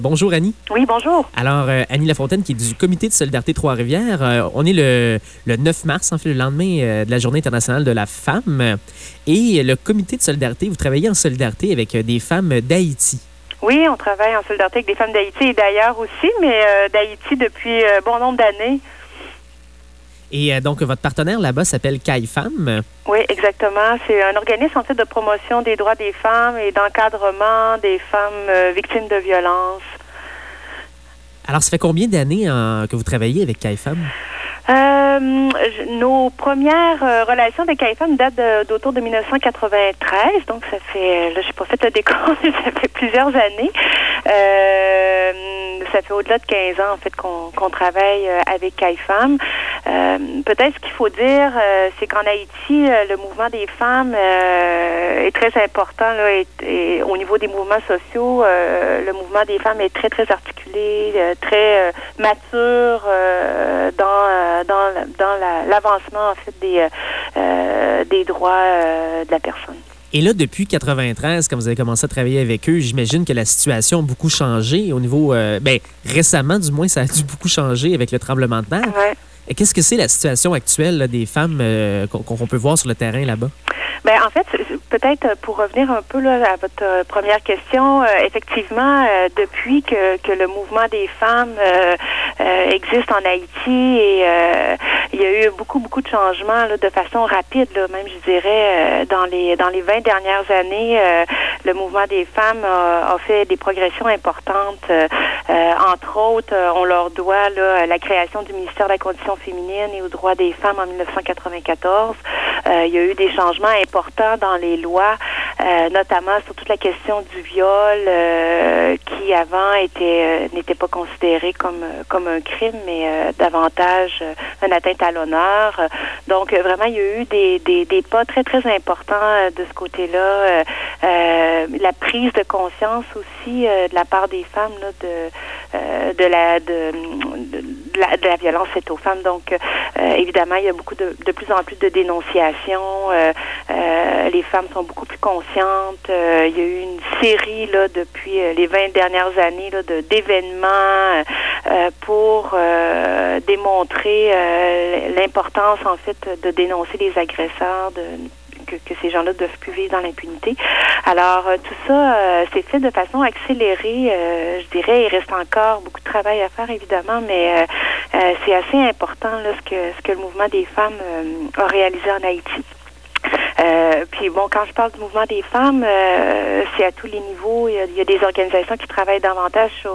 Bonjour Annie. Oui, bonjour. Alors, Annie Lafontaine qui est du Comité de solidarité Trois-Rivières. On est le 9 mars, en fait, le lendemain de la Journée internationale de la femme. Et le Comité de solidarité, vous travaillez en solidarité avec des femmes d'Haïti. Oui, on travaille en solidarité avec des femmes d'Haïti et d'ailleurs aussi, mais d'Haïti depuis bon nombre d'années. Et donc, votre partenaire là-bas s'appelle CAI-FAM. Oui, exactement. C'est un organisme en fait de promotion des droits des femmes et d'encadrement des femmes victimes de violences. Alors, ça fait combien d'années que vous travaillez avec CAI-FAM? Nos premières relations avec CAI-FAM datent d'autour de 1993, donc ça fait, là, j'ai pas fait le décompte, ça fait plusieurs années. Ça fait au-delà de 15 ans, en fait, qu'on travaille avec CAI-FAM. Peut-être ce qu'il faut dire, c'est qu'en Haïti, le mouvement des femmes est très important, là, et au niveau des mouvements sociaux, le mouvement des femmes est très, très articulé, très mature dans l'avancement, en fait, des droits de la personne. Et là, depuis 93, quand vous avez commencé à travailler avec eux, j'imagine que la situation a beaucoup changé au niveau... récemment, du moins, ça a dû beaucoup changer avec le tremblement de terre. Ouais. Et qu'est-ce que c'est la situation actuelle là, des femmes qu'on peut voir sur le terrain là-bas? Ben en fait, peut-être pour revenir un peu là, à votre première question, effectivement, depuis que le mouvement des femmes existe en Haïti et il y a eu beaucoup de changements là, de façon rapide, là, même je dirais dans les 20 dernières années, le mouvement des femmes a fait des progressions importantes. Entre autres, on leur doit là, la création du ministère de la Condition féminine et aux droits des femmes en 1994. Il y a eu des changements importants dans les lois, notamment sur toute la question du viol, qui avant n'était pas considéré comme un crime, mais davantage une atteinte à l'honneur. Donc vraiment, il y a eu des pas très très importants de ce côté-là. La prise de conscience aussi de la part des femmes là, de la violence faite aux femmes. Donc évidemment, il y a beaucoup de plus en plus de dénonciations. Les femmes sont beaucoup plus conscientes. Il y a eu une série là depuis les 20 dernières années là, d'événements pour démontrer l'importance en fait de dénoncer les agresseurs, que ces gens-là doivent plus vivre dans l'impunité. Alors, tout ça, c'est fait de façon accélérée, je dirais. Il reste encore beaucoup de travail à faire, évidemment, mais c'est assez important là, ce que le mouvement des femmes a réalisé en Haïti. Puis bon, quand je parle du mouvement des femmes, c'est à tous les niveaux. Il y a des organisations qui travaillent davantage sur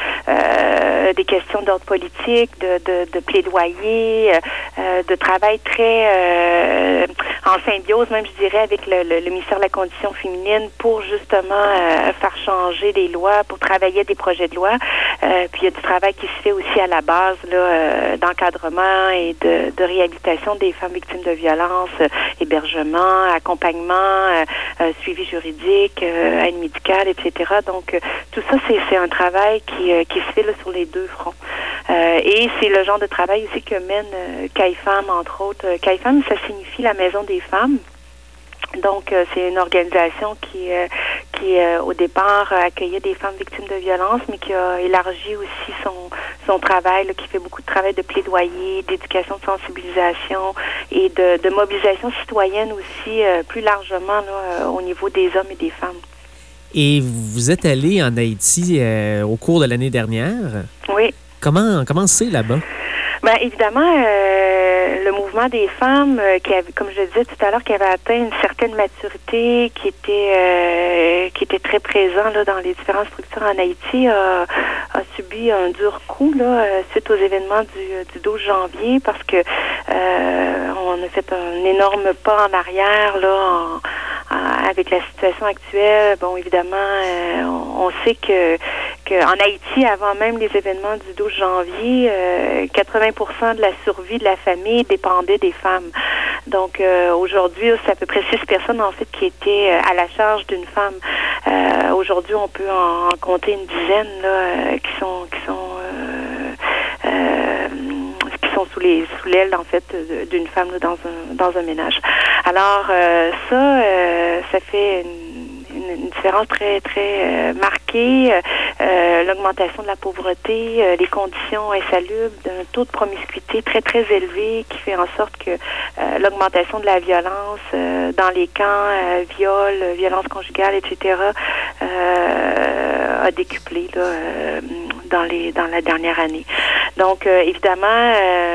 des questions d'ordre politique, de plaidoyer, de travail très en symbiose, même je dirais, avec le ministère de la Condition féminine pour justement faire changer les lois, pour travailler à des projets de loi. Puis il y a du travail qui se fait aussi à la base là, d'encadrement et de réhabilitation des femmes victimes de violences, hébergement, accompagnement, suivi juridique, aide médicale, etc. Donc, tout ça, c'est un travail qui se fait là, sur les deux fronts. Et c'est le genre de travail aussi que mène CAI-FAM, entre autres. CAI-FAM, ça signifie la Maison des femmes. Donc, c'est une organisation qui au départ, accueillait des femmes victimes de violences, mais qui a élargi aussi son travail, là, qui fait beaucoup de travail de plaidoyer, d'éducation, de sensibilisation et de mobilisation citoyenne aussi, plus largement là, au niveau des hommes et des femmes. Et vous êtes allé en Haïti au cours de l'année dernière. Oui. Comment c'est là-bas? Ben évidemment, le mouvement des femmes, qui avait, comme je le disais tout à l'heure, qui avait atteint une certaine maturité, qui était très présent là dans les différentes structures en Haïti, a subi un dur coup là suite aux événements du 12 janvier, parce que on a fait un énorme pas en arrière là avec la situation actuelle. Bon, évidemment, on sait que en Haïti, avant même les événements du 12 janvier, 80% de la survie de la famille dépendait des femmes. Donc, aujourd'hui, c'est à peu près 6 personnes, en fait, qui étaient à la charge d'une femme. Aujourd'hui, on peut en compter une dizaine, là, qui sont sous l'aile, en fait, d'une femme là, dans un ménage. Alors, ça fait une différence très, très marquée. l'augmentation de la pauvreté, les conditions insalubres, d'un taux de promiscuité très, très élevé qui fait en sorte que l'augmentation de la violence dans les camps, violence conjugale, etc., a décuplé là, dans la dernière année. Donc, évidemment,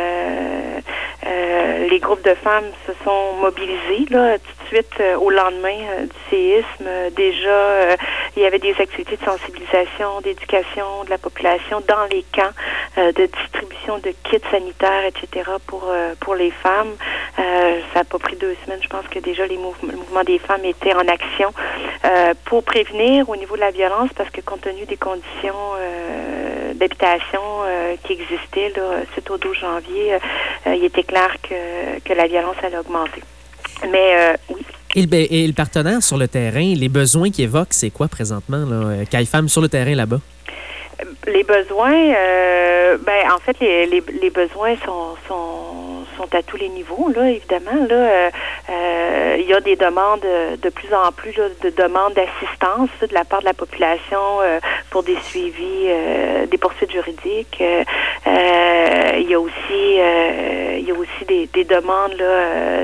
les groupes de femmes se sont mobilisés là, tout de suite au lendemain du séisme. Déjà, il y avait des activités de sensibilisation, d'éducation de la population dans les camps, de distribution de kits sanitaires, etc. pour les femmes. Ça n'a pas pris 2 semaines. Je pense que déjà le mouvement des femmes était en action pour prévenir au niveau de la violence, parce que compte tenu des conditions d'habitation qui existaient là, suite au 12 janvier, il était clair que la violence allait augmenter. Mais oui. Et le partenaire sur le terrain, les besoins qu'il évoque, c'est quoi présentement, là, CAIFAM sur le terrain là-bas? Les besoins, en fait, les besoins sont à tous les niveaux, là, évidemment. Là, il y a des demandes de plus en plus là, de demandes d'assistance là, de la part de la population pour des suivis, des poursuites juridiques. Il y a aussi des demandes là,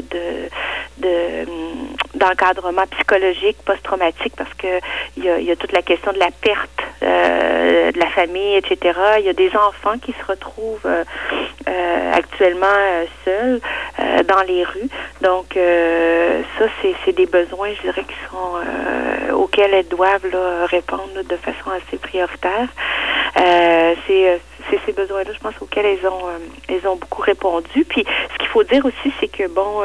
d'encadrement psychologique, post-traumatique, parce que il y a toute la question de la perte de la famille, etc. Il y a des enfants qui se retrouvent actuellement seuls dans les rues. Donc, ça, c'est des besoins, je dirais, qui sont auxquels elles doivent là, répondre là, de façon assez prioritaire. C'est ces besoins-là, je pense, auxquels elles ont beaucoup répondu. Puis, ce qu'il faut dire aussi, c'est que, bon,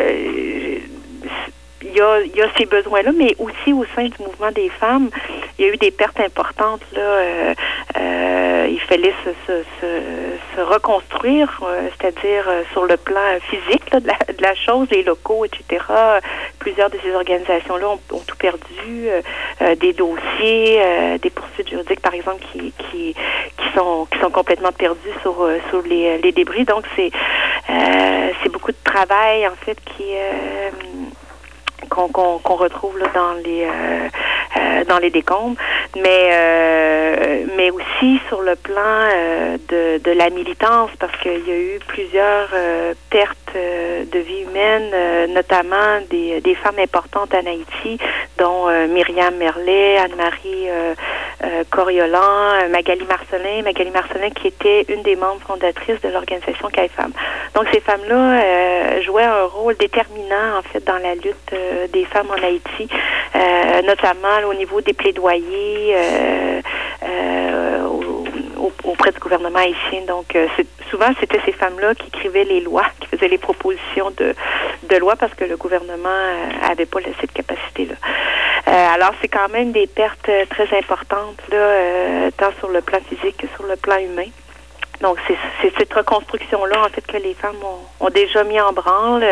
il y a ces besoins-là, mais aussi au sein du mouvement des femmes, il y a eu des pertes importantes. Là, il fallait se reconstruire, c'est-à-dire sur le plan physique là, de la chose, les locaux, etc. Plusieurs de ces organisations-là ont tout perdu, des dossiers, des poursuites juridiques, par exemple, qui sont complètement perdus sur les débris. Donc, c'est beaucoup de travail, en fait, qu'on retrouve là, dans les décombres, mais aussi sur le plan de la militance, parce qu'il y a eu plusieurs pertes de vie humaine, notamment des femmes importantes en Haïti, dont Myriam Merlet, Anne-Marie Coriolan, Magali Marcelin qui était une des membres fondatrices de l'organisation CAIFAM. Donc ces femmes-là jouaient un rôle déterminant en fait dans la lutte des femmes en Haïti, notamment là, au niveau des plaidoyers auprès du gouvernement haïtien. Donc souvent c'était ces femmes-là qui écrivaient les lois, qui faisaient les propositions de loi, parce que le gouvernement avait pas cette capacité-là. Alors c'est quand même des pertes très importantes là, tant sur le plan physique que sur le plan humain. Donc, c'est cette reconstruction-là, en fait, que les femmes ont déjà mis en branle,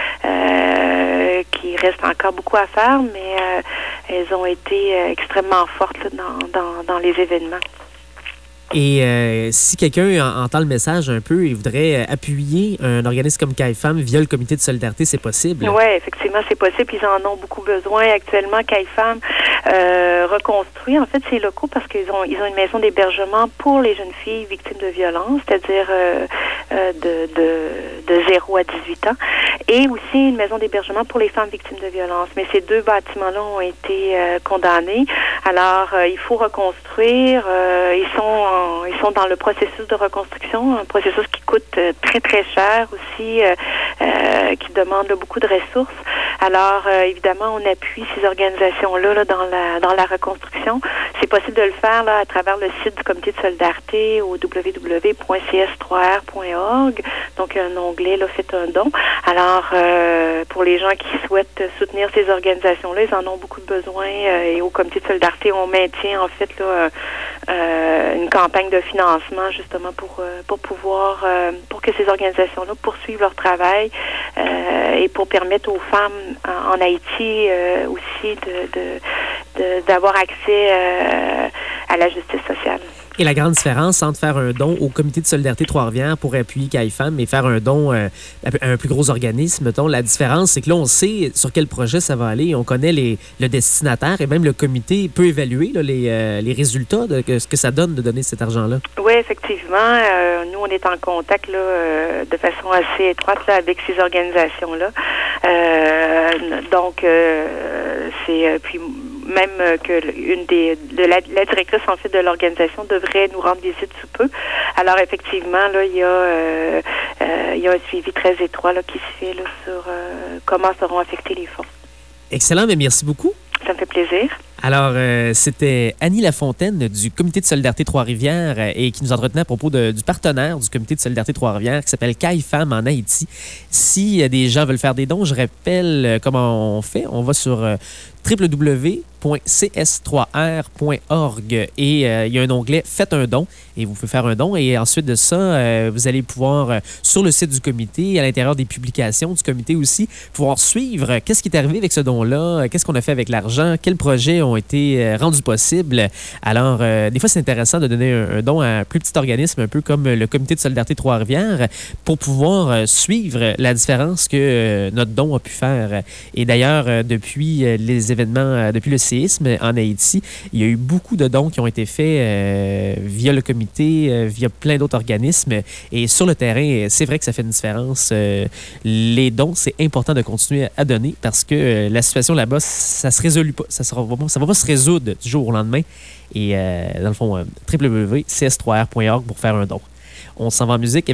qui reste encore beaucoup à faire, mais elles ont été extrêmement fortes là, dans les événements. Et si quelqu'un entend le message un peu et voudrait appuyer un organisme comme CAIFAM via le comité de solidarité, c'est possible? Oui, effectivement, c'est possible. Ils en ont beaucoup besoin actuellement. CAIFAM reconstruit en fait ces locaux parce qu'ils ont une maison d'hébergement pour les jeunes filles victimes de violences, c'est-à-dire de 0 à 18 ans, et aussi une maison d'hébergement pour les femmes victimes de violences. Mais ces 2 bâtiments-là ont été condamnés. Alors, il faut reconstruire. Ils sont dans le processus de reconstruction, un processus qui coûte très, très cher aussi, qui demande beaucoup de ressources. Alors, évidemment, on appuie ces organisations-là là, dans la reconstruction. C'est possible de le faire là, à travers le site du comité de solidarité au www.cs3r.org. Donc, un onglet, là, faites un don. Alors, pour les gens qui souhaitent soutenir ces organisations-là, ils en ont beaucoup de besoin. Et au comité de solidarité, on maintient, en fait, là, une campagne de financement, justement, pour pouvoir, pour que ces organisations-là poursuivent leur travail et pour permettre aux femmes en Haïti aussi d'avoir accès à la justice sociale. Et la grande différence entre faire un don au comité de solidarité Trois-Rivières pour appuyer CAIFAM et faire un don à un plus gros organisme, mettons, la différence, c'est que là, on sait sur quel projet ça va aller. On connaît le destinataire et même le comité peut évaluer là, les résultats de ce que ça donne de donner cet argent-là. Oui, effectivement. Nous, on est en contact là, de façon assez étroite là, avec ces organisations-là. Donc, c'est... puis même que la directrice en fait de l'organisation devrait nous rendre visite sous peu. Alors effectivement, là, il y a un suivi très étroit là, qui se fait là, sur comment seront affectés les fonds. Excellent, mais merci beaucoup. Ça me fait plaisir. Alors, c'était Annie Lafontaine du Comité de solidarité Trois-Rivières et qui nous entretenait à propos du partenaire du Comité de solidarité Trois-Rivières qui s'appelle CAIFAM en Haïti. Si des gens veulent faire des dons, je rappelle comment on fait. On va sur www.cs3r.org et il y a un onglet « Faites un don » et vous pouvez faire un don. Et ensuite de ça, vous allez pouvoir, sur le site du comité, à l'intérieur des publications du comité aussi, pouvoir suivre qu'est-ce qui est arrivé avec ce don-là, qu'est-ce qu'on a fait avec l'argent, quels projets ont été rendus possibles. Alors, des fois, c'est intéressant de donner un don à un plus petit organisme, un peu comme le Comité de solidarité Trois-Rivières, pour pouvoir suivre la différence que notre don a pu faire. Et d'ailleurs, depuis les événements, depuis le séisme en Haïti, il y a eu beaucoup de dons qui ont été faits via le comité, via plein d'autres organismes. Et sur le terrain, c'est vrai que ça fait une différence. Les dons, c'est important de continuer à donner parce que la situation là-bas, ça se résout pas. Ça va pas se résoudre du jour au lendemain. Et dans le fond, www.cs3r.org pour faire un don. On s'en va en musique.